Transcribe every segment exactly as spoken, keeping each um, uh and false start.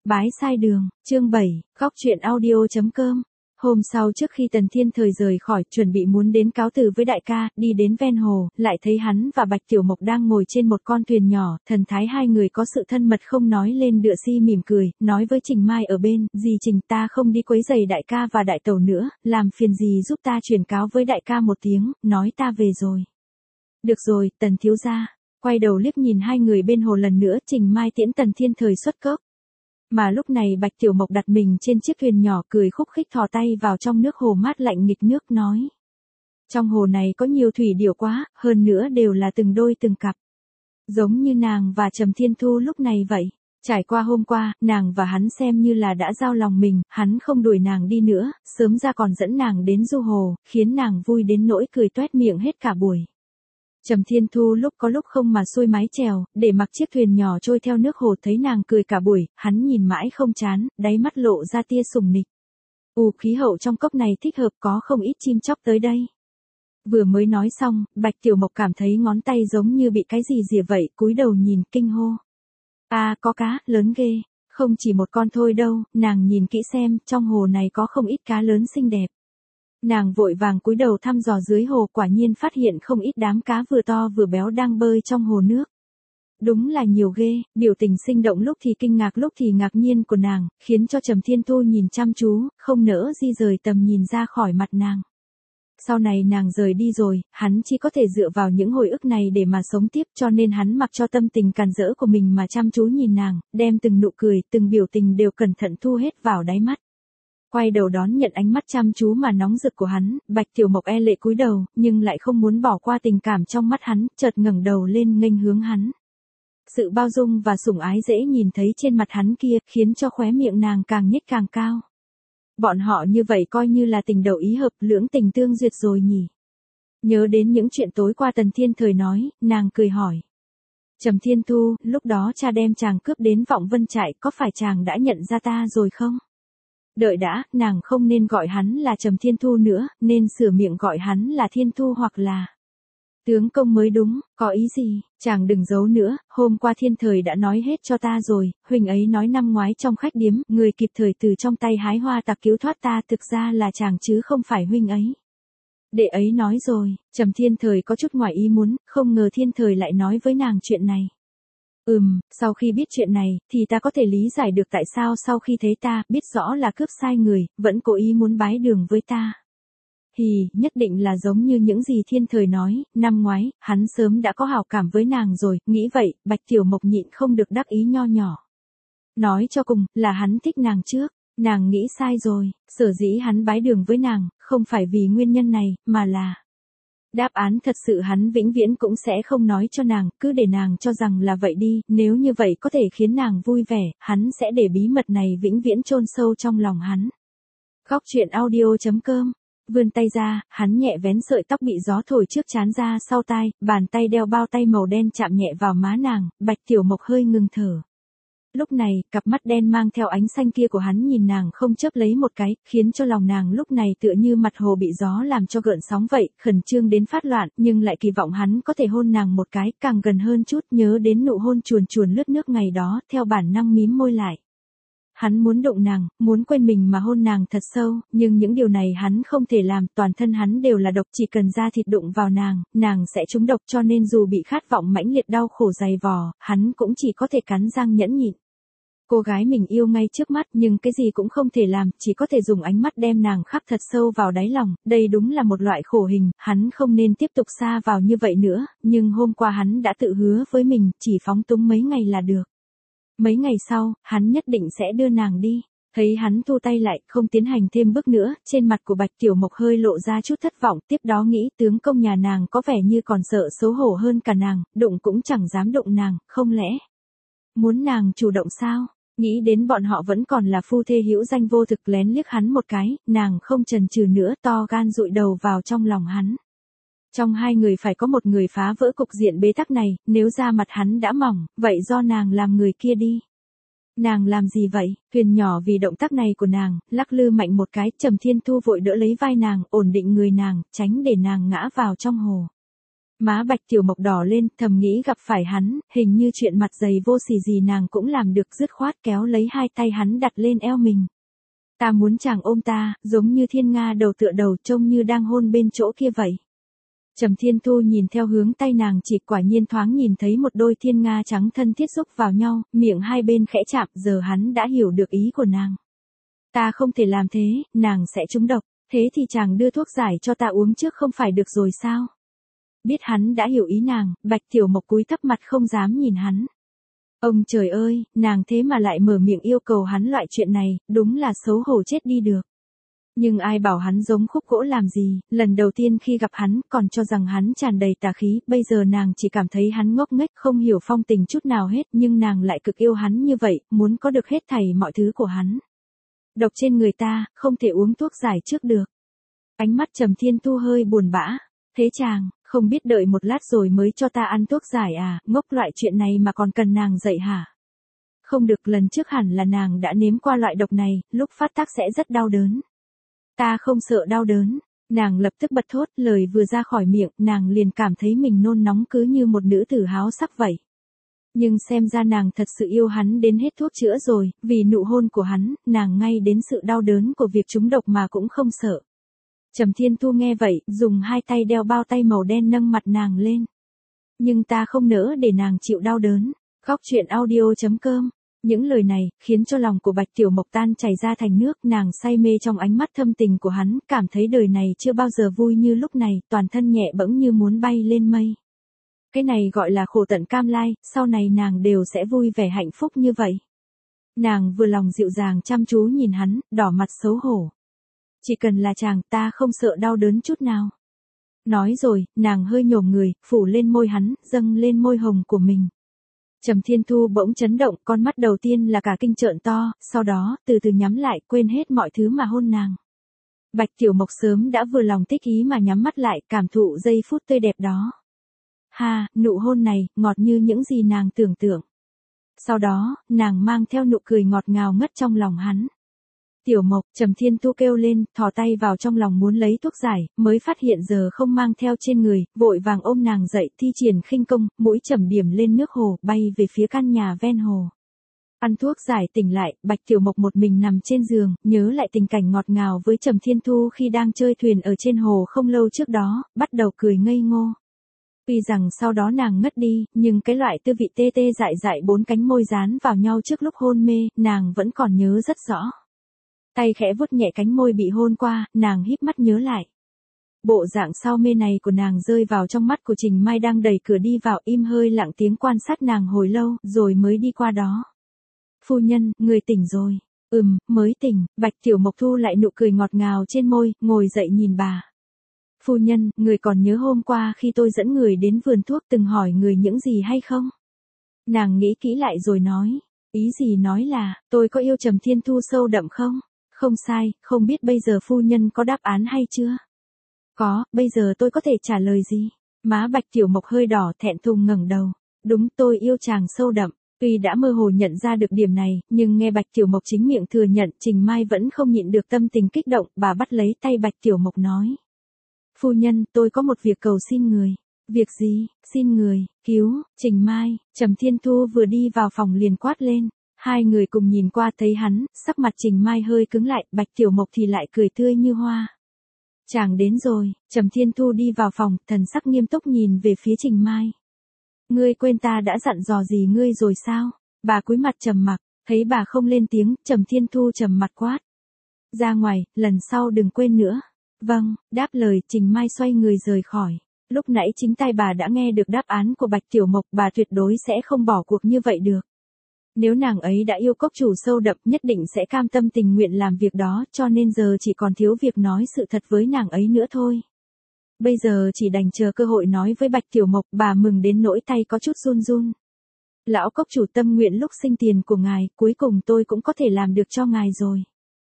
Bái sai đường, chương bảy, góc chuyện audio chấm com. Hôm sau trước khi Tần Thiên Thời rời khỏi, chuẩn bị muốn đến cáo từ với đại ca, đi đến ven hồ, lại thấy hắn và Bạch Tiểu Mộc đang ngồi trên một con thuyền nhỏ, thần thái hai người có sự thân mật không nói lên đựa si mỉm cười, nói với Trình Mai ở bên, dì Trình ta không đi quấy giày đại ca và đại tẩu nữa, làm phiền dì giúp ta truyền cáo với đại ca một tiếng, nói ta về rồi. Được rồi, Tần thiếu gia. Quay đầu liếc nhìn hai người bên hồ lần nữa, Trình Mai tiễn Tần Thiên Thời xuất cốc. Mà lúc này Bạch Tiểu Mộc đặt mình trên chiếc thuyền nhỏ cười khúc khích thò tay vào trong nước hồ mát lạnh nghịch nước nói. Trong hồ này có nhiều thủy điểu quá, hơn nữa đều là từng đôi từng cặp. Giống như nàng và Trầm Thiên Thu lúc này vậy. Trải qua hôm qua, nàng và hắn xem như là đã giao lòng mình, hắn không đuổi nàng đi nữa, sớm ra còn dẫn nàng đến du hồ, khiến nàng vui đến nỗi cười toét miệng hết cả buổi. Trầm Thiên Thu lúc có lúc không mà xuôi mái chèo, để mặc chiếc thuyền nhỏ trôi theo nước hồ thấy nàng cười cả buổi, hắn nhìn mãi không chán, đáy mắt lộ ra tia sùng nịch. U khí hậu trong cốc này thích hợp có không ít chim chóc tới đây. Vừa mới nói xong, Bạch Tiểu Mộc cảm thấy ngón tay giống như bị cái gì rỉa vậy, cúi đầu nhìn kinh hô. À có cá, lớn ghê, không chỉ một con thôi đâu, nàng nhìn kỹ xem, trong hồ này có không ít cá lớn xinh đẹp. Nàng vội vàng cúi đầu thăm dò dưới hồ, quả nhiên phát hiện không ít đám cá vừa to vừa béo đang bơi trong hồ nước. Đúng là nhiều ghê, biểu tình sinh động lúc thì kinh ngạc lúc thì ngạc nhiên của nàng, khiến cho Trầm Thiên Thu nhìn chăm chú, không nỡ di rời tầm nhìn ra khỏi mặt nàng. Sau này nàng rời đi rồi, hắn chỉ có thể dựa vào những hồi ức này để mà sống tiếp, cho nên hắn mặc cho tâm tình càn rỡ của mình mà chăm chú nhìn nàng, đem từng nụ cười, từng biểu tình đều cẩn thận thu hết vào đáy mắt. Quay đầu đón nhận ánh mắt chăm chú mà nóng rực của hắn, Bạch Tiểu Mộc e lệ cúi đầu, nhưng lại không muốn bỏ qua tình cảm trong mắt hắn, chợt ngẩng đầu lên nghênh hướng hắn. Sự bao dung và sủng ái dễ nhìn thấy trên mặt hắn kia, khiến cho khóe miệng nàng càng nhếch càng cao. Bọn họ như vậy coi như là tình đầu ý hợp, lưỡng tình tương duyệt rồi nhỉ. Nhớ đến những chuyện tối qua Tần Thiên Thời nói, nàng cười hỏi. Trầm Thiên Thu, lúc đó cha đem chàng cướp đến Vọng Vân trại, có phải chàng đã nhận ra ta rồi không? Đợi đã, nàng không nên gọi hắn là Trầm Thiên Thu nữa, nên sửa miệng gọi hắn là Thiên Thu hoặc là tướng công mới đúng, có ý gì, chàng đừng giấu nữa, hôm qua Thiên Thời đã nói hết cho ta rồi, huynh ấy nói năm ngoái trong khách điếm, người kịp thời từ trong tay hái hoa tặc cứu thoát ta, thực ra là chàng chứ không phải huynh ấy. Đệ ấy nói rồi, Trầm Thiên Thời có chút ngoài ý muốn, không ngờ Thiên Thời lại nói với nàng chuyện này. Ừm, sau khi biết chuyện này, thì ta có thể lý giải được tại sao sau khi thấy ta, biết rõ là cướp sai người, vẫn cố ý muốn bái đường với ta. Hì, nhất định là giống như những gì Thiên Thời nói, năm ngoái, hắn sớm đã có hảo cảm với nàng rồi, nghĩ vậy, Bạch Tiểu Mộc nhịn không được đắc ý nho nhỏ. Nói cho cùng, là hắn thích nàng trước, nàng nghĩ sai rồi, sở dĩ hắn bái đường với nàng, không phải vì nguyên nhân này, mà là... Đáp án thật sự hắn vĩnh viễn cũng sẽ không nói cho nàng, cứ để nàng cho rằng là vậy đi, nếu như vậy có thể khiến nàng vui vẻ, hắn sẽ để bí mật này vĩnh viễn chôn sâu trong lòng hắn. Góc chuyện audio chấm com. Vươn tay ra, hắn nhẹ vén sợi tóc bị gió thổi trước trán ra sau tai, bàn tay đeo bao tay màu đen chạm nhẹ vào má nàng, Bạch Tiểu Mộc hơi ngừng thở. Lúc này, cặp mắt đen mang theo ánh xanh kia của hắn nhìn nàng không chớp lấy một cái, khiến cho lòng nàng lúc này tựa như mặt hồ bị gió làm cho gợn sóng vậy, khẩn trương đến phát loạn, nhưng lại kỳ vọng hắn có thể hôn nàng một cái, càng gần hơn chút, nhớ đến nụ hôn chuồn chuồn lướt nước ngày đó, theo bản năng mím môi lại. Hắn muốn đụng nàng, muốn quên mình mà hôn nàng thật sâu, nhưng những điều này hắn không thể làm, toàn thân hắn đều là độc, chỉ cần da thịt đụng vào nàng, nàng sẽ trúng độc, cho nên dù bị khát vọng mãnh liệt đau khổ dày vò, hắn cũng chỉ có thể cắn răng nhẫn nhịn. Cô gái mình yêu ngay trước mắt, nhưng cái gì cũng không thể làm, chỉ có thể dùng ánh mắt đem nàng khắc thật sâu vào đáy lòng, đây đúng là một loại khổ hình, hắn không nên tiếp tục xa vào như vậy nữa, nhưng hôm qua hắn đã tự hứa với mình, chỉ phóng túng mấy ngày là được. Mấy ngày sau, hắn nhất định sẽ đưa nàng đi. Thấy hắn thu tay lại, không tiến hành thêm bước nữa, trên mặt của Bạch Tiểu Mộc hơi lộ ra chút thất vọng, tiếp đó nghĩ tướng công nhà nàng có vẻ như còn sợ xấu hổ hơn cả nàng, đụng cũng chẳng dám đụng nàng, không lẽ muốn nàng chủ động sao? Nghĩ đến bọn họ vẫn còn là phu thê hữu danh vô thực, lén liếc hắn một cái, nàng không chần chừ nữa, to gan dụi đầu vào trong lòng hắn. Trong hai người phải có một người phá vỡ cục diện bế tắc này, nếu da mặt hắn đã mỏng, vậy do nàng làm người kia đi. Nàng làm gì vậy? Thuyền nhỏ vì động tác này của nàng, lắc lư mạnh một cái, Trầm Thiên Thu vội đỡ lấy vai nàng, ổn định người nàng, tránh để nàng ngã vào trong hồ. Má Bạch Tiểu Mộc đỏ lên, thầm nghĩ gặp phải hắn, hình như chuyện mặt dày vô sỉ gì nàng cũng làm được, dứt khoát kéo lấy hai tay hắn đặt lên eo mình. Ta muốn chàng ôm ta, giống như thiên nga đầu tựa đầu, trông như đang hôn bên chỗ kia vậy. Trầm Thiên Thu nhìn theo hướng tay nàng chỉ, quả nhiên thoáng nhìn thấy một đôi thiên nga trắng thân thiết xúc vào nhau, miệng hai bên khẽ chạm, giờ hắn đã hiểu được ý của nàng. Ta không thể làm thế, nàng sẽ trúng độc, thế thì chàng đưa thuốc giải cho ta uống trước không phải được rồi sao? Biết hắn đã hiểu ý nàng, Bạch Tiểu Mộc cúi thấp mặt không dám nhìn hắn. Ông trời ơi, nàng thế mà lại mở miệng yêu cầu hắn loại chuyện này, đúng là xấu hổ chết đi được. Nhưng ai bảo hắn giống khúc gỗ làm gì, lần đầu tiên khi gặp hắn còn cho rằng hắn tràn đầy tà khí, bây giờ nàng chỉ cảm thấy hắn ngốc nghếch không hiểu phong tình chút nào hết, nhưng nàng lại cực yêu hắn như vậy, muốn có được hết thảy mọi thứ của hắn. Độc trên người ta, không thể uống thuốc giải trước được. Ánh mắt Trầm Thiên Thu hơi buồn bã. Thế chàng, không biết đợi một lát rồi mới cho ta ăn thuốc giải à, ngốc loại chuyện này mà còn cần nàng dạy hả? Không được, lần trước hẳn là nàng đã nếm qua loại độc này, lúc phát tác sẽ rất đau đớn. Ta không sợ đau đớn, nàng lập tức bật thốt, lời vừa ra khỏi miệng, nàng liền cảm thấy mình nôn nóng cứ như một nữ tử háo sắc vậy. Nhưng xem ra nàng thật sự yêu hắn đến hết thuốc chữa rồi, vì nụ hôn của hắn, nàng ngay đến sự đau đớn của việc trúng độc mà cũng không sợ. Trầm Thiên Thu nghe vậy, dùng hai tay đeo bao tay màu đen nâng mặt nàng lên. Nhưng ta không nỡ để nàng chịu đau đớn. Góc truyện audio chấm com. Những lời này, khiến cho lòng của Bạch Tiểu Mộc tan chảy ra thành nước, nàng say mê trong ánh mắt thâm tình của hắn, cảm thấy đời này chưa bao giờ vui như lúc này, toàn thân nhẹ bẫng như muốn bay lên mây. Cái này gọi là khổ tận cam lai, sau này nàng đều sẽ vui vẻ hạnh phúc như vậy. Nàng vừa lòng dịu dàng chăm chú nhìn hắn, đỏ mặt xấu hổ. Chỉ cần là chàng, ta không sợ đau đớn chút nào. Nói rồi, nàng hơi nhổm người, phủ lên môi hắn, dâng lên môi hồng của mình. Trầm Thiên Thu bỗng chấn động, con mắt đầu tiên là cả kinh trợn to, sau đó, từ từ nhắm lại, quên hết mọi thứ mà hôn nàng. Bạch Tiểu Mộc sớm đã vừa lòng thích ý mà nhắm mắt lại, cảm thụ giây phút tươi đẹp đó. Ha, nụ hôn này, ngọt như những gì nàng tưởng tượng. Sau đó, nàng mang theo nụ cười ngọt ngào ngất trong lòng hắn. Tiểu Mộc, Trầm Thiên Thu kêu lên, thò tay vào trong lòng muốn lấy thuốc giải, mới phát hiện giờ không mang theo trên người, vội vàng ôm nàng dậy, thi triển khinh công, mũi chẩm điểm lên nước hồ, bay về phía căn nhà ven hồ. Ăn thuốc giải tỉnh lại, Bạch Tiểu Mộc một mình nằm trên giường, nhớ lại tình cảnh ngọt ngào với Trầm Thiên Thu khi đang chơi thuyền ở trên hồ không lâu trước đó, bắt đầu cười ngây ngô. Tuy rằng sau đó nàng ngất đi, nhưng cái loại tư vị tê tê dại dại bốn cánh môi dán vào nhau trước lúc hôn mê, nàng vẫn còn nhớ rất rõ. Tay khẽ vuốt nhẹ cánh môi bị hôn qua, nàng híp mắt nhớ lại. Bộ dạng sau mê này của nàng rơi vào trong mắt của Trình Mai đang đẩy cửa đi vào, im hơi lặng tiếng quan sát nàng hồi lâu, rồi mới đi qua đó. Phu nhân, người tỉnh rồi. Ừm, mới tỉnh. Bạch Tiểu Mộc thu lại nụ cười ngọt ngào trên môi, ngồi dậy nhìn bà. Phu nhân, người còn nhớ hôm qua khi tôi dẫn người đến vườn thuốc từng hỏi người những gì hay không? Nàng nghĩ kỹ lại rồi nói. Ý gì nói là, tôi có yêu Trầm Thiên Thu sâu đậm không? Không sai, không biết bây giờ phu nhân có đáp án hay chưa? Có, bây giờ tôi có thể trả lời gì? Má Bạch Tiểu Mộc hơi đỏ, thẹn thùng ngẩng đầu. Đúng, tôi yêu chàng sâu đậm. Tuy đã mơ hồ nhận ra được điểm này, nhưng nghe Bạch Tiểu Mộc chính miệng thừa nhận, Trình Mai vẫn không nhịn được tâm tình kích động, bà bắt lấy tay Bạch Tiểu Mộc nói. Phu nhân, tôi có một việc cầu xin người. Việc gì? Xin người, cứu, Trình Mai. Trầm Thiên Thu vừa đi vào phòng liền quát lên. Hai người cùng nhìn qua thấy hắn, sắc mặt Trình Mai hơi cứng lại, Bạch Tiểu Mộc thì lại cười tươi như hoa. Chàng đến rồi. Trầm Thiên Thu đi vào phòng, thần sắc nghiêm túc nhìn về phía Trình Mai. Ngươi quên ta đã dặn dò gì ngươi rồi sao? Bà cúi mặt trầm mặc, thấy bà không lên tiếng, Trầm Thiên Thu trầm mặt quát. Ra ngoài, lần sau đừng quên nữa. Vâng, đáp lời, Trình Mai xoay người rời khỏi. Lúc nãy chính tai bà đã nghe được đáp án của Bạch Tiểu Mộc, bà tuyệt đối sẽ không bỏ cuộc như vậy được. Nếu nàng ấy đã yêu cốc chủ sâu đậm, nhất định sẽ cam tâm tình nguyện làm việc đó, cho nên giờ chỉ còn thiếu việc nói sự thật với nàng ấy nữa thôi. Bây giờ chỉ đành chờ cơ hội nói với Bạch Tiểu Mộc, bà mừng đến nỗi tay có chút run run. Lão cốc chủ tâm nguyện lúc sinh tiền của ngài, cuối cùng tôi cũng có thể làm được cho ngài rồi.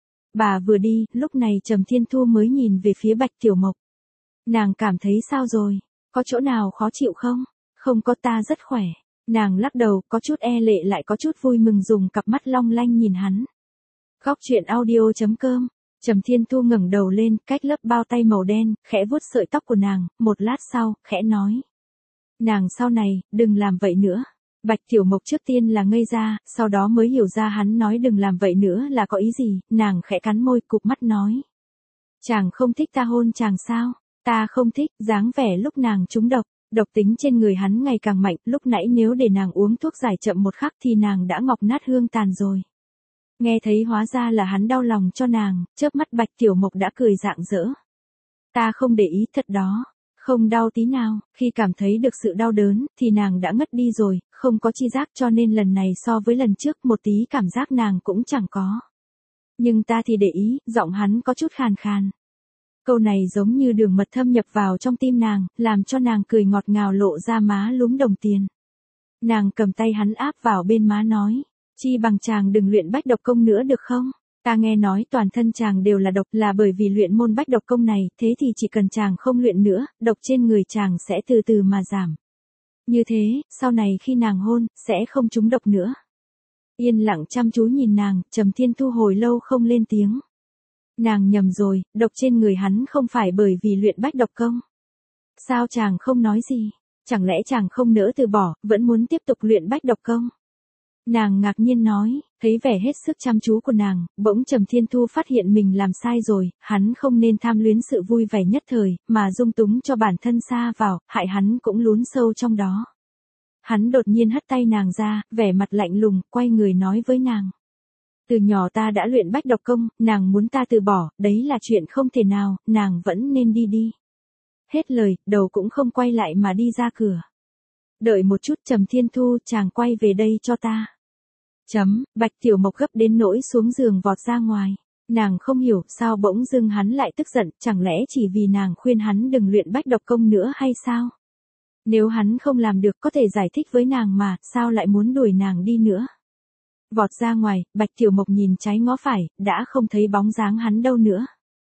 Bà vừa đi, lúc này Trầm Thiên Thu mới nhìn về phía Bạch Tiểu Mộc. Nàng cảm thấy sao rồi? Có chỗ nào khó chịu không? Không có, ta rất khỏe. Nàng lắc đầu, có chút e lệ lại có chút vui mừng dùng cặp mắt long lanh nhìn hắn. Góc truyện audio chấm com. Trầm Thiên Thu ngẩng đầu lên, cách lớp bao tay màu đen, khẽ vuốt sợi tóc của nàng, một lát sau, khẽ nói. Nàng sau này, đừng làm vậy nữa. Bạch Tiểu Mộc trước tiên là ngây ra, sau đó mới hiểu ra hắn nói đừng làm vậy nữa là có ý gì, nàng khẽ cắn môi cụp mắt nói. Chàng không thích ta hôn chàng sao? Ta không thích, dáng vẻ lúc nàng trúng độc, độc tính trên người hắn ngày càng mạnh, lúc nãy nếu để nàng uống thuốc giải chậm một khắc thì nàng đã ngọc nát hương tàn rồi. Nghe thấy hóa ra là hắn đau lòng cho nàng, chớp mắt Bạch Tiểu Mộc đã cười rạng rỡ. Ta không để ý thật đó. Không đau tí nào, khi cảm thấy được sự đau đớn, thì nàng đã ngất đi rồi, không có chi giác cho nên lần này so với lần trước một tí cảm giác nàng cũng chẳng có. Nhưng ta thì để ý, giọng hắn có chút khàn khàn. Câu này giống như đường mật thâm nhập vào trong tim nàng, làm cho nàng cười ngọt ngào lộ ra má lúm đồng tiền. Nàng cầm tay hắn áp vào bên má nói, chi bằng chàng đừng luyện bách độc công nữa được không? Ta nghe nói toàn thân chàng đều là độc là bởi vì luyện môn bách độc công này, thế thì chỉ cần chàng không luyện nữa, độc trên người chàng sẽ từ từ mà giảm. Như thế, sau này khi nàng hôn, sẽ không trúng độc nữa. Yên lặng chăm chú nhìn nàng, Trầm Thiên Thu hồi lâu không lên tiếng. Nàng nhầm rồi, độc trên người hắn không phải bởi vì luyện bách độc công. Sao chàng không nói gì? Chẳng lẽ chàng không nỡ từ bỏ, vẫn muốn tiếp tục luyện bách độc công? Nàng ngạc nhiên nói, thấy vẻ hết sức chăm chú của nàng, bỗng Trầm Thiên Thu phát hiện mình làm sai rồi, hắn không nên tham luyến sự vui vẻ nhất thời, mà dung túng cho bản thân xa vào, hại hắn cũng lún sâu trong đó. Hắn đột nhiên hất tay nàng ra, vẻ mặt lạnh lùng, quay người nói với nàng. Từ nhỏ ta đã luyện bách độc công, nàng muốn ta từ bỏ, đấy là chuyện không thể nào, nàng vẫn nên đi đi. Hết lời, đầu cũng không quay lại mà đi ra cửa. Đợi một chút Trầm Thiên Thu, chàng quay về đây cho ta. Chấm, Bạch Tiểu Mộc gấp đến nỗi xuống giường vọt ra ngoài. Nàng không hiểu sao bỗng dưng hắn lại tức giận, chẳng lẽ chỉ vì nàng khuyên hắn đừng luyện bách độc công nữa hay sao? Nếu hắn không làm được có thể giải thích với nàng mà, sao lại muốn đuổi nàng đi nữa? Vọt ra ngoài, Bạch Tiểu Mộc nhìn trái ngó phải, đã không thấy bóng dáng hắn đâu nữa.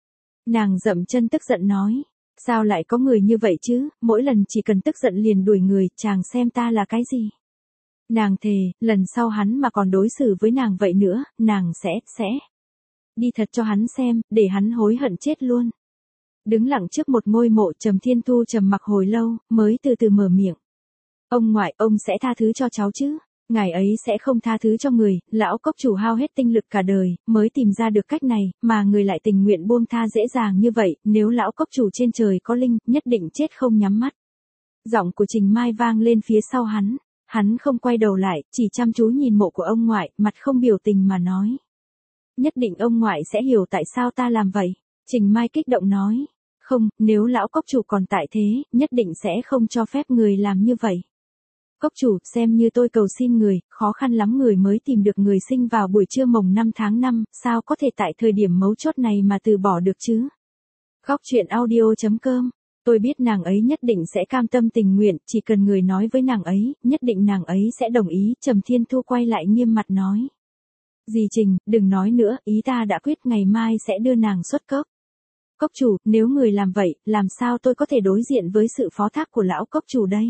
Nàng dậm chân tức giận nói, sao lại có người như vậy chứ, mỗi lần chỉ cần tức giận liền đuổi người, chàng xem ta là cái gì? Nàng thề, lần sau hắn mà còn đối xử với nàng vậy nữa, nàng sẽ, sẽ đi thật cho hắn xem, để hắn hối hận chết luôn. Đứng lặng trước một ngôi mộ, Trầm Thiên Thu trầm mặc hồi lâu, mới từ từ mở miệng. Ông ngoại, ông sẽ tha thứ cho cháu chứ? Ngài ấy sẽ không tha thứ cho người, lão cốc chủ hao hết tinh lực cả đời, mới tìm ra được cách này, mà người lại tình nguyện buông tha dễ dàng như vậy, nếu lão cốc chủ trên trời có linh, nhất định chết không nhắm mắt. Giọng của Trình Mai vang lên phía sau hắn. Hắn không quay đầu lại, chỉ chăm chú nhìn mộ của ông ngoại, mặt không biểu tình mà nói. Nhất định ông ngoại sẽ hiểu tại sao ta làm vậy. Trình Mai kích động nói. Không, nếu lão cốc chủ còn tại thế, nhất định sẽ không cho phép người làm như vậy. Cốc chủ, xem như tôi cầu xin người, khó khăn lắm người mới tìm được người sinh vào buổi trưa mồng năm tháng năm, sao có thể tại thời điểm mấu chốt này mà từ bỏ được chứ? Góc truyện audio chấm com. Tôi biết nàng ấy nhất định sẽ cam tâm tình nguyện, chỉ cần người nói với nàng ấy, nhất định nàng ấy sẽ đồng ý. Trầm Thiên Thu quay lại nghiêm mặt nói. Dì Trình, đừng nói nữa, ý ta đã quyết ngày mai sẽ đưa nàng xuất cốc. Cốc chủ, nếu người làm vậy, làm sao tôi có thể đối diện với sự phó thác của lão cốc chủ đây?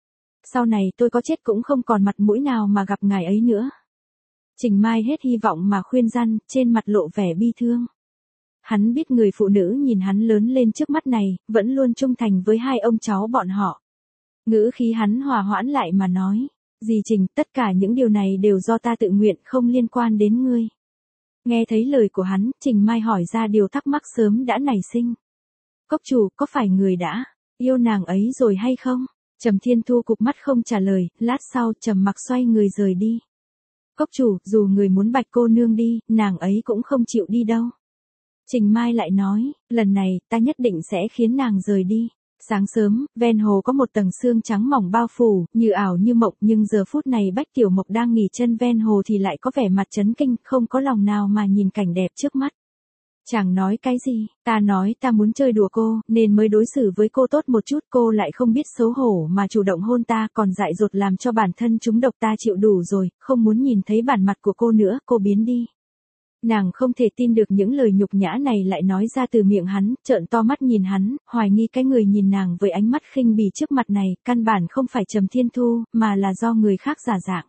Sau này tôi có chết cũng không còn mặt mũi nào mà gặp ngài ấy nữa. Trình Mai hết hy vọng mà khuyên răn, trên mặt lộ vẻ bi thương. Hắn biết người phụ nữ nhìn hắn lớn lên trước mắt này, vẫn luôn trung thành với hai ông cháu bọn họ. Ngữ khí hắn hòa hoãn lại mà nói, dì Trình, tất cả những điều này đều do ta tự nguyện, không liên quan đến ngươi. Nghe thấy lời của hắn, Trình Mai hỏi ra điều thắc mắc sớm đã nảy sinh. Cốc chủ, có phải người đã yêu nàng ấy rồi hay không? Trầm Thiên Thu cụp mắt không trả lời, lát sau trầm mặc xoay người rời đi. Cốc chủ, dù người muốn Bạch cô nương đi, nàng ấy cũng không chịu đi đâu. Trình Mai lại nói, lần này, ta nhất định sẽ khiến nàng rời đi. Sáng sớm, ven hồ có một tầng sương trắng mỏng bao phủ, như ảo như mộng, nhưng giờ phút này Bách Tiểu Mộc đang nghỉ chân ven hồ thì lại có vẻ mặt chấn kinh, không có lòng nào mà nhìn cảnh đẹp trước mắt. Chàng nói cái gì, ta nói ta muốn chơi đùa cô, nên mới đối xử với cô tốt một chút, cô lại không biết xấu hổ mà chủ động hôn ta, còn dại dột làm cho bản thân trúng độc, ta chịu đủ rồi, không muốn nhìn thấy bản mặt của cô nữa, cô biến đi. Nàng không thể tin được những lời nhục nhã này lại nói ra từ miệng hắn, trợn to mắt nhìn hắn, hoài nghi cái người nhìn nàng với ánh mắt khinh bỉ trước mặt này, căn bản không phải Trầm Thiên Thu, mà là do người khác giả dạng.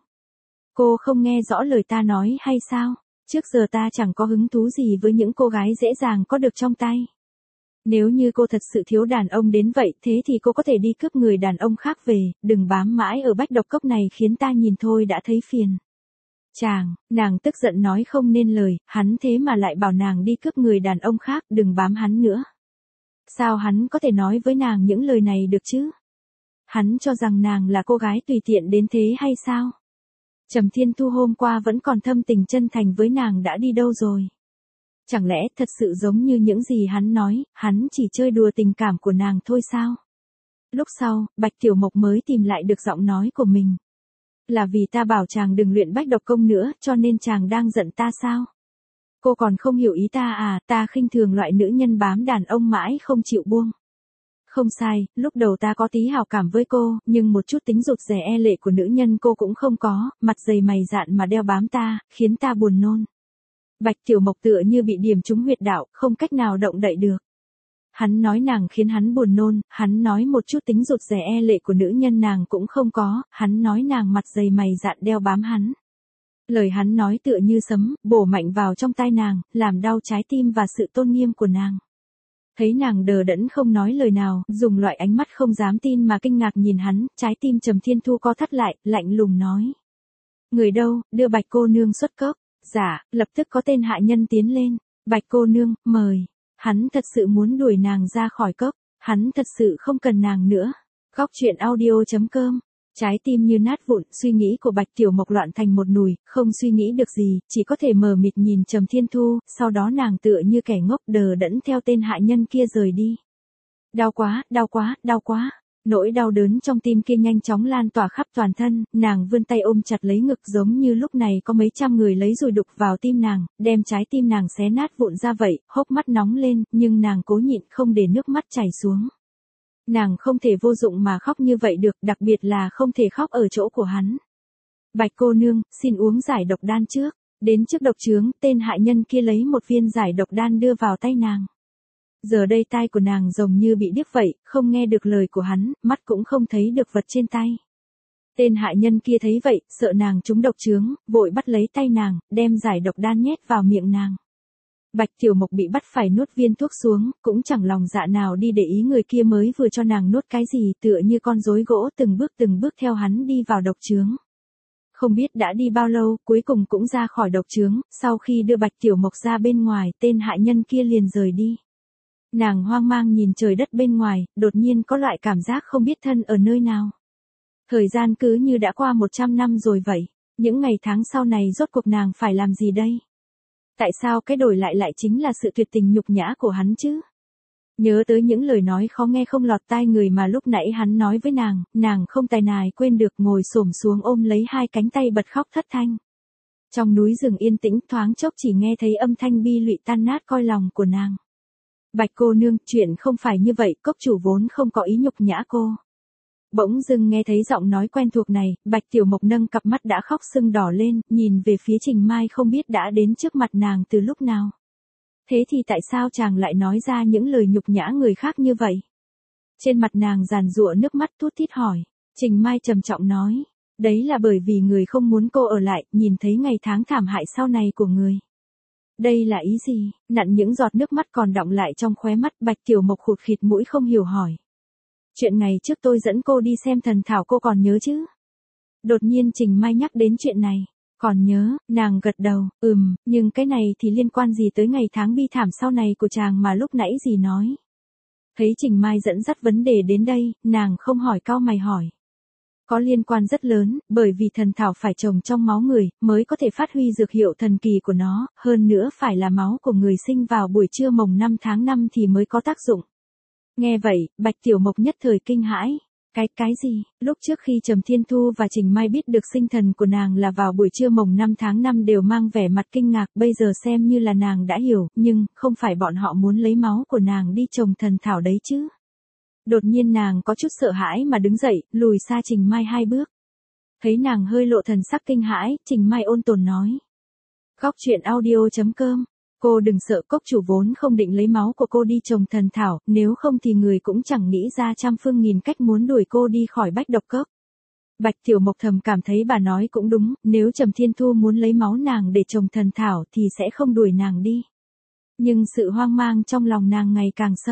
Cô không nghe rõ lời ta nói hay sao? Trước giờ ta chẳng có hứng thú gì với những cô gái dễ dàng có được trong tay. Nếu như cô thật sự thiếu đàn ông đến vậy thế thì cô có thể đi cướp người đàn ông khác về, đừng bám mãi ở bách độc cốc này khiến ta nhìn thôi đã thấy phiền. Chàng, nàng tức giận nói không nên lời, hắn thế mà lại bảo nàng đi cướp người đàn ông khác, đừng bám hắn nữa. Sao hắn có thể nói với nàng những lời này được chứ? Hắn cho rằng nàng là cô gái tùy tiện đến thế hay sao? Trầm Thiên Thu hôm qua vẫn còn thâm tình chân thành với nàng đã đi đâu rồi? Chẳng lẽ thật sự giống như những gì hắn nói, hắn chỉ chơi đùa tình cảm của nàng thôi sao? Lúc sau, Bạch Tiểu Mộc mới tìm lại được giọng nói của mình. Là vì ta bảo chàng đừng luyện bách độc công nữa, cho nên chàng đang giận ta sao? Cô còn không hiểu ý ta à, ta khinh thường loại nữ nhân bám đàn ông mãi không chịu buông. Không sai, lúc đầu ta có tí hào cảm với cô, nhưng một chút tính rụt rè e lệ của nữ nhân cô cũng không có, mặt dày mày dạn mà đeo bám ta, khiến ta buồn nôn. Bạch Tiểu Mộc tựa như bị điểm trúng huyệt đạo, không cách nào động đậy được. Hắn nói nàng khiến hắn buồn nôn, hắn nói một chút tính rụt rè e lệ của nữ nhân nàng cũng không có, hắn nói nàng mặt dày mày dạn đeo bám hắn. Lời hắn nói tựa như sấm, bổ mạnh vào trong tai nàng, làm đau trái tim và sự tôn nghiêm của nàng. Thấy nàng đờ đẫn không nói lời nào, dùng loại ánh mắt không dám tin mà kinh ngạc nhìn hắn, trái tim Trầm Thiên Thu co thắt lại, lạnh lùng nói. Người đâu, đưa Bạch cô nương xuất cốc. Dạ, lập tức có tên hạ nhân tiến lên. Bạch cô nương, mời. Hắn thật sự muốn đuổi nàng ra khỏi cốc. Hắn thật sự không cần nàng nữa. Góc truyện audio chấm com. Trái tim như nát vụn, suy nghĩ của Bạch Tiểu Mộc loạn thành một nùi, không suy nghĩ được gì, chỉ có thể mờ mịt nhìn Trầm Thiên Thu, sau đó nàng tựa như kẻ ngốc đờ đẫn theo tên hạ nhân kia rời đi. Đau quá, đau quá, đau quá. Nỗi đau đớn trong tim kia nhanh chóng lan tỏa khắp toàn thân, nàng vươn tay ôm chặt lấy ngực giống như lúc này có mấy trăm người lấy dùi đục vào tim nàng, đem trái tim nàng xé nát vụn ra vậy, hốc mắt nóng lên, nhưng nàng cố nhịn không để nước mắt chảy xuống. Nàng không thể vô dụng mà khóc như vậy được, đặc biệt là không thể khóc ở chỗ của hắn. Bạch cô nương, xin uống giải độc đan trước. Đến trước độc trướng, tên hạ nhân kia lấy một viên giải độc đan đưa vào tay nàng. Giờ đây tai của nàng giống như bị điếc vậy, không nghe được lời của hắn, mắt cũng không thấy được vật trên tay. Tên hạ nhân kia thấy vậy, sợ nàng trúng độc trướng, vội bắt lấy tay nàng, đem giải độc đan nhét vào miệng nàng. Bạch Tiểu Mộc bị bắt phải nuốt viên thuốc xuống, cũng chẳng lòng dạ nào đi để ý người kia mới vừa cho nàng nuốt cái gì, tựa như con rối gỗ từng bước từng bước theo hắn đi vào độc trướng. Không biết đã đi bao lâu, cuối cùng cũng ra khỏi độc trướng, sau khi đưa Bạch Tiểu Mộc ra bên ngoài, tên hạ nhân kia liền rời đi. Nàng hoang mang nhìn trời đất bên ngoài, đột nhiên có loại cảm giác không biết thân ở nơi nào. Thời gian cứ như đã qua một trăm năm rồi vậy, những ngày tháng sau này rốt cuộc nàng phải làm gì đây? Tại sao cái đổi lại lại chính là sự tuyệt tình nhục nhã của hắn chứ? Nhớ tới những lời nói khó nghe không lọt tai người mà lúc nãy hắn nói với nàng, nàng không tài nài quên được ngồi xổm xuống ôm lấy hai cánh tay bật khóc thất thanh. Trong núi rừng yên tĩnh thoáng chốc chỉ nghe thấy âm thanh bi lụy tan nát cõi lòng của nàng. Bạch cô nương, chuyện không phải như vậy, cốc chủ vốn không có ý nhục nhã cô. Bỗng dưng nghe thấy giọng nói quen thuộc này, Bạch Tiểu Mộc nâng cặp mắt đã khóc sưng đỏ lên, nhìn về phía Trình Mai không biết đã đến trước mặt nàng từ lúc nào. Thế thì tại sao chàng lại nói ra những lời nhục nhã người khác như vậy? Trên mặt nàng giàn giụa nước mắt thút thít hỏi. Trình Mai trầm trọng nói, đấy là bởi vì người không muốn cô ở lại, nhìn thấy ngày tháng thảm hại sau này của người. Đây là ý gì? Nặn những giọt nước mắt còn đọng lại trong khóe mắt, Bạch Tiểu Mộc khụt khịt mũi không hiểu hỏi. Chuyện ngày trước tôi dẫn cô đi xem thần thảo cô còn nhớ chứ? Đột nhiên Trình Mai nhắc đến chuyện này. Còn nhớ, nàng gật đầu, ừm, nhưng cái này thì liên quan gì tới ngày tháng bi thảm sau này của chàng mà lúc nãy gì nói. Thấy Trình Mai dẫn dắt vấn đề đến đây, nàng không hỏi cau mày hỏi. Có liên quan rất lớn, bởi vì thần thảo phải trồng trong máu người, mới có thể phát huy dược hiệu thần kỳ của nó, hơn nữa phải là máu của người sinh vào buổi trưa mồng năm tháng năm thì mới có tác dụng. Nghe vậy, Bạch Tiểu Mộc nhất thời kinh hãi. Cái, cái gì? Lúc trước khi Trầm Thiên Thu và Trình Mai biết được sinh thần của nàng là vào buổi trưa mồng năm tháng năm đều mang vẻ mặt kinh ngạc, bây giờ xem như là nàng đã hiểu, nhưng, không phải bọn họ muốn lấy máu của nàng đi trồng thần thảo đấy chứ. Đột nhiên nàng có chút sợ hãi mà đứng dậy, lùi xa Trình Mai hai bước. Thấy nàng hơi lộ thần sắc kinh hãi, Trình Mai ôn tồn nói. Góc truyện audio chấm com. Cô đừng sợ, cốc chủ vốn không định lấy máu của cô đi trồng thần thảo, nếu không thì người cũng chẳng nghĩ ra trăm phương nghìn cách muốn đuổi cô đi khỏi bách độc cốc. Bạch Tiểu Mộc thầm cảm thấy bà nói cũng đúng, nếu Trầm Thiên Thu muốn lấy máu nàng để trồng thần thảo thì sẽ không đuổi nàng đi. Nhưng sự hoang mang trong lòng nàng ngày càng sâu.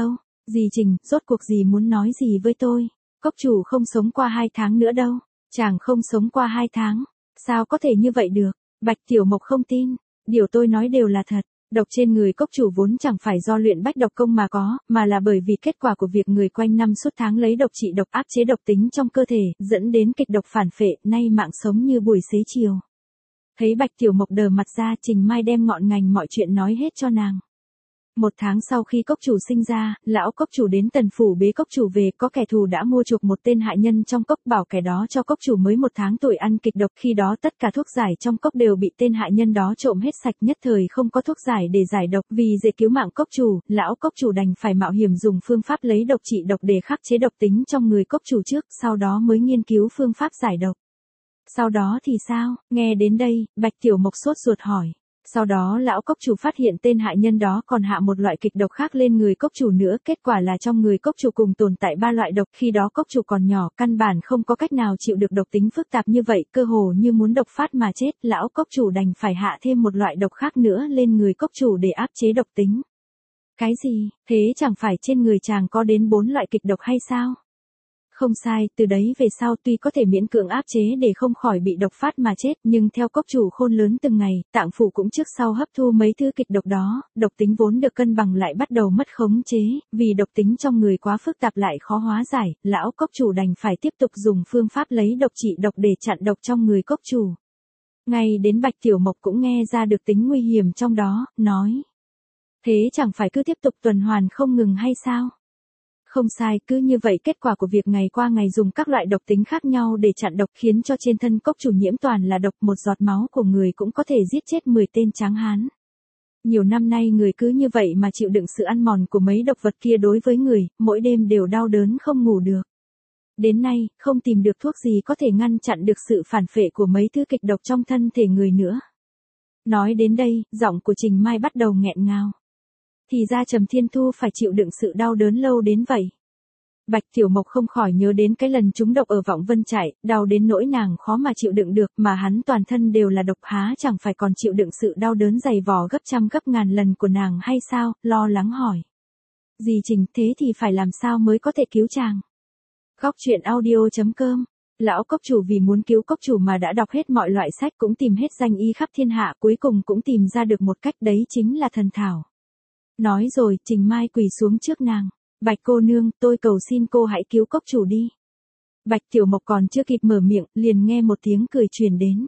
Dì Trình, rốt cuộc dì muốn nói gì với tôi? Cốc chủ không sống qua hai tháng nữa đâu. Chàng không sống qua hai tháng. Sao có thể như vậy được? Bạch Tiểu Mộc không tin. Điều tôi nói đều là thật. Độc trên người cốc chủ vốn chẳng phải do luyện bách độc công mà có, mà là bởi vì kết quả của việc người quanh năm suốt tháng lấy độc trị độc áp chế độc tính trong cơ thể, dẫn đến kịch độc phản phệ, nay mạng sống như buổi xế chiều. Thấy Bạch Tiểu Mộc đờ mặt ra, Trình Mai đem ngọn ngành mọi chuyện nói hết cho nàng. Một tháng sau khi cốc chủ sinh ra, lão cốc chủ đến tần phủ bế cốc chủ về, có kẻ thù đã mua chuộc một tên hại nhân trong cốc, bảo kẻ đó cho cốc chủ mới một tháng tuổi ăn kịch độc, khi đó tất cả thuốc giải trong cốc đều bị tên hại nhân đó trộm hết sạch, nhất thời không có thuốc giải để giải độc, vì dễ cứu mạng cốc chủ, lão cốc chủ đành phải mạo hiểm dùng phương pháp lấy độc trị độc để khắc chế độc tính trong người cốc chủ trước, sau đó mới nghiên cứu phương pháp giải độc. Sau đó thì sao? Nghe đến đây, Bạch Tiểu Mộc sốt ruột hỏi. Sau đó lão cốc chủ phát hiện tên hại nhân đó còn hạ một loại kịch độc khác lên người cốc chủ nữa, kết quả là trong người cốc chủ cùng tồn tại ba loại độc, khi đó cốc chủ còn nhỏ, căn bản không có cách nào chịu được độc tính phức tạp như vậy, cơ hồ như muốn độc phát mà chết, lão cốc chủ đành phải hạ thêm một loại độc khác nữa lên người cốc chủ để áp chế độc tính. Cái gì? Thế chẳng phải trên người chàng có đến bốn loại kịch độc hay sao? Không sai, từ đấy về sau tuy có thể miễn cưỡng áp chế để không khỏi bị độc phát mà chết, nhưng theo cốc chủ khôn lớn từng ngày, tạng phủ cũng trước sau hấp thu mấy thứ kịch độc đó, độc tính vốn được cân bằng lại bắt đầu mất khống chế, vì độc tính trong người quá phức tạp lại khó hóa giải, lão cốc chủ đành phải tiếp tục dùng phương pháp lấy độc trị độc để chặn độc trong người cốc chủ. Ngay đến Bạch Tiểu Mộc cũng nghe ra được tính nguy hiểm trong đó, nói. Thế chẳng phải cứ tiếp tục tuần hoàn không ngừng hay sao? Không sai, cứ như vậy kết quả của việc ngày qua ngày dùng các loại độc tính khác nhau để chặn độc khiến cho trên thân cốc chủ nhiễm toàn là độc, một giọt máu của người cũng có thể giết chết mười tên tráng hán. Nhiều năm nay người cứ như vậy mà chịu đựng sự ăn mòn của mấy độc vật kia đối với người, mỗi đêm đều đau đớn không ngủ được. Đến nay, không tìm được thuốc gì có thể ngăn chặn được sự phản phệ của mấy thứ kịch độc trong thân thể người nữa. Nói đến đây, giọng của Trình Mai bắt đầu nghẹn ngào. Thì ra Trầm Thiên Thu phải chịu đựng sự đau đớn lâu đến vậy. Bạch Tiểu Mộc không khỏi nhớ đến cái lần trúng độc ở Vọng Vân Trại, đau đến nỗi nàng khó mà chịu đựng được, mà hắn toàn thân đều là độc, há chẳng phải còn chịu đựng sự đau đớn dày vò gấp trăm gấp ngàn lần của nàng hay sao, lo lắng hỏi. Dì Trình, thế thì phải làm sao mới có thể cứu chàng? Góc truyện audio chấm com. Lão cốc chủ vì muốn cứu cốc chủ mà đã đọc hết mọi loại sách, cũng tìm hết danh y khắp thiên hạ, cuối cùng cũng tìm ra được một cách, đấy chính là thần thảo. Nói rồi, Trình Mai quỳ xuống trước nàng. Bạch cô nương, tôi cầu xin cô hãy cứu cốc chủ đi. Bạch Tiểu Mộc còn chưa kịp mở miệng, liền nghe một tiếng cười truyền đến.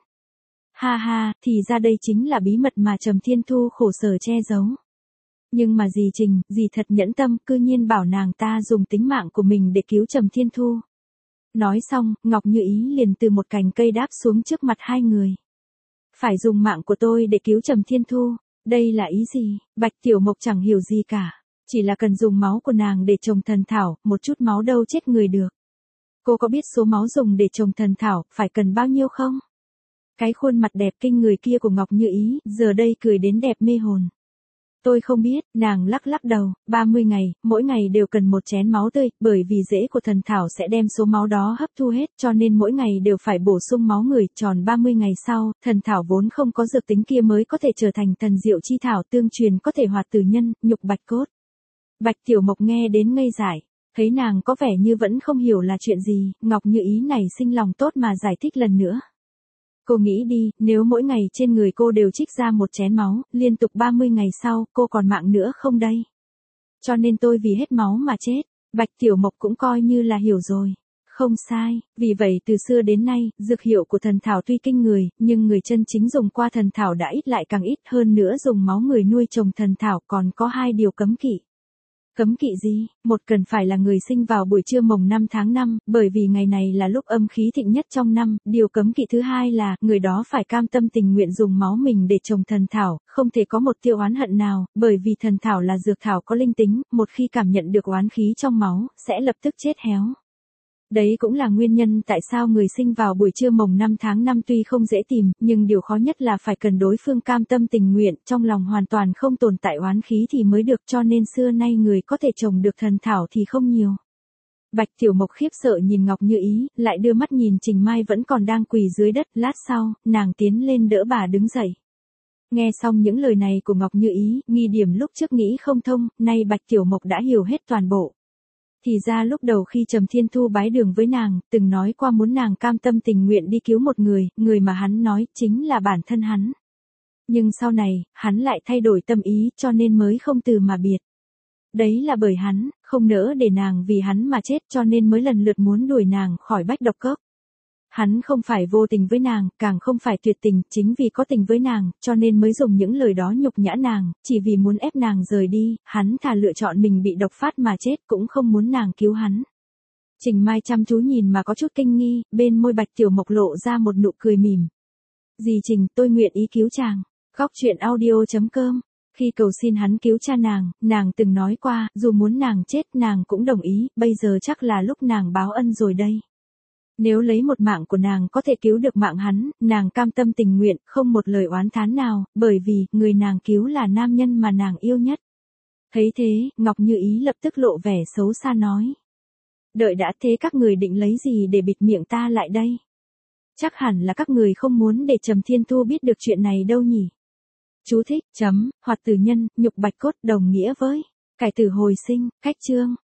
Ha ha, thì ra đây chính là bí mật mà Trầm Thiên Thu khổ sở che giấu. Nhưng mà dì Trình, dì thật nhẫn tâm, cư nhiên bảo nàng ta dùng tính mạng của mình để cứu Trầm Thiên Thu. Nói xong, Ngọc Như Ý liền từ một cành cây đáp xuống trước mặt hai người. Phải dùng mạng của tôi để cứu Trầm Thiên Thu. Đây là ý gì? Bạch Tiểu Mộc chẳng hiểu gì cả. Chỉ là cần dùng máu của nàng để trồng thần thảo, một chút máu đâu chết người được. Cô có biết số máu dùng để trồng thần thảo, phải cần bao nhiêu không? Cái khuôn mặt đẹp kinh người kia của Ngọc Như Ý, giờ đây cười đến đẹp mê hồn. Tôi không biết, nàng lắc lắc đầu, ba mươi ngày, mỗi ngày đều cần một chén máu tươi, bởi vì rễ của thần thảo sẽ đem số máu đó hấp thu hết, cho nên mỗi ngày đều phải bổ sung máu người, tròn ba mươi ngày sau, thần thảo vốn không có dược tính kia mới có thể trở thành thần diệu chi thảo, tương truyền có thể hoạt tử nhân, nhục bạch cốt. Bạch Tiểu Mộc nghe đến ngây dại, thấy nàng có vẻ như vẫn không hiểu là chuyện gì, Ngọc Như Ý này sinh lòng tốt mà giải thích lần nữa. Cô nghĩ đi, nếu mỗi ngày trên người cô đều trích ra một chén máu, liên tục ba mươi ngày sau, cô còn mạng nữa không đây? Cho nên tôi vì hết máu mà chết. Bạch Tiểu Mộc cũng coi như là hiểu rồi. Không sai, vì vậy từ xưa đến nay, dược hiệu của thần thảo tuy kinh người, nhưng người chân chính dùng qua thần thảo đã ít lại càng ít, hơn nữa dùng máu người nuôi trồng thần thảo còn có hai điều cấm kỵ. Cấm kỵ gì? Một cần phải là người sinh vào buổi trưa mồng năm tháng năm, bởi vì ngày này là lúc âm khí thịnh nhất trong năm. Điều cấm kỵ thứ hai là, người đó phải cam tâm tình nguyện dùng máu mình để trồng thần thảo, không thể có một tia oán hận nào, bởi vì thần thảo là dược thảo có linh tính, một khi cảm nhận được oán khí trong máu, sẽ lập tức chết héo. Đấy cũng là nguyên nhân tại sao người sinh vào buổi trưa mồng năm tháng năm tuy không dễ tìm, nhưng điều khó nhất là phải cần đối phương cam tâm tình nguyện, trong lòng hoàn toàn không tồn tại oán khí thì mới được, cho nên xưa nay người có thể trồng được thần thảo thì không nhiều. Bạch Tiểu Mộc khiếp sợ nhìn Ngọc Như Ý, lại đưa mắt nhìn Trình Mai vẫn còn đang quỳ dưới đất, lát sau, nàng tiến lên đỡ bà đứng dậy. Nghe xong những lời này của Ngọc Như Ý, nghi điểm lúc trước nghĩ không thông, nay Bạch Tiểu Mộc đã hiểu hết toàn bộ. Thì ra lúc đầu khi Trầm Thiên Thu bái đường với nàng, từng nói qua muốn nàng cam tâm tình nguyện đi cứu một người, người mà hắn nói chính là bản thân hắn. Nhưng sau này, hắn lại thay đổi tâm ý cho nên mới không từ mà biệt. Đấy là bởi hắn, không nỡ để nàng vì hắn mà chết cho nên mới lần lượt muốn đuổi nàng khỏi bách độc cốc. Hắn không phải vô tình với nàng, càng không phải tuyệt tình, chính vì có tình với nàng, cho nên mới dùng những lời đó nhục nhã nàng, chỉ vì muốn ép nàng rời đi, hắn thà lựa chọn mình bị độc phát mà chết cũng không muốn nàng cứu hắn. Trình Mai chăm chú nhìn mà có chút kinh nghi, bên môi Bạch Tiểu Mộc lộ ra một nụ cười mỉm. Dì Trình, tôi nguyện ý cứu chàng. Góc truyện audio chấm com. Khi cầu xin hắn cứu cha nàng, nàng từng nói qua, dù muốn nàng chết nàng cũng đồng ý, bây giờ chắc là lúc nàng báo ân rồi đây. Nếu lấy một mạng của nàng có thể cứu được mạng hắn, nàng cam tâm tình nguyện, không một lời oán thán nào, bởi vì, người nàng cứu là nam nhân mà nàng yêu nhất. Thấy thế, Ngọc Như Ý lập tức lộ vẻ xấu xa nói. Đợi đã, thế các người định lấy gì để bịt miệng ta lại đây? Chắc hẳn là các người không muốn để Trầm Thiên Thu biết được chuyện này đâu nhỉ? Chú thích, chấm, hoạt từ nhân, nhục bạch cốt đồng nghĩa với, cải tử hồi sinh, cách chương.